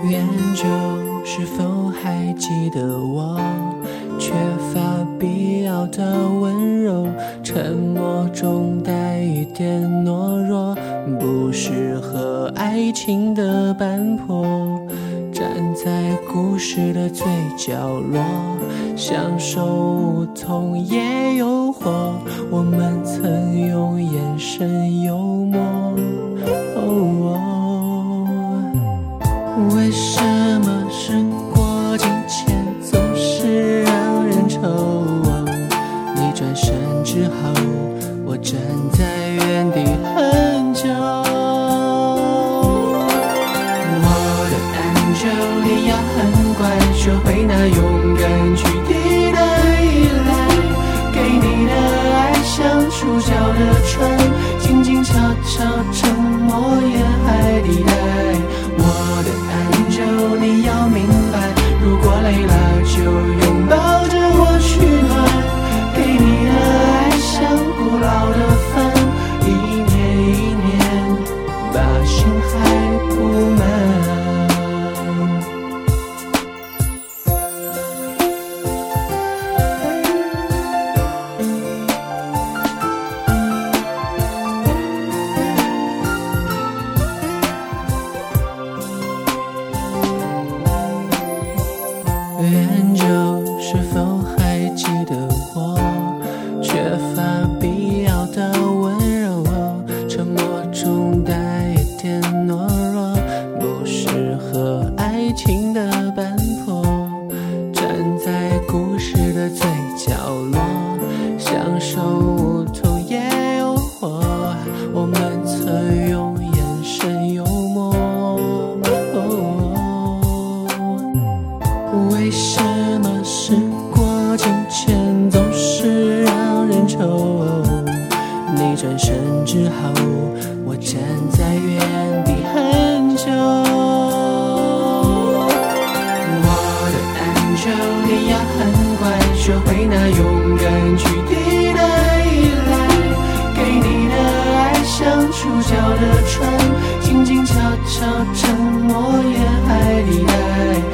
远久，是否还记得我？缺乏必要的温柔，沉默中带一点懦弱，不适合爱情的斑驳。站在故事的最角落，享受无痛也诱惑，我们曾用眼神幽默。为什么时过境迁总是让人愁？你转身之后，我站在原地很久。我的 Angel， 你要很乖，学会那勇敢去抵的依赖，给你的爱像触角的船，静静悄悄沉默沿海地带。我的 Angel， 你要明白，如果累了就拥抱着我取暖，给你的爱像古老的帆，一年一年把心海铺满。远久，是否还记得我？缺乏必要的温柔，沉默中带一点懦弱，不适合爱情的斑驳。站在故事的最角落，享受无痛也诱惑，我们曾用眼神幽默。为什么时过境迁总是让人愁？你转身之后，我站在原地很久。我的 Angel， 你要很乖，学会那勇敢去抵的依赖，给你的爱像触角的船，静静悄悄沉默沿海地带。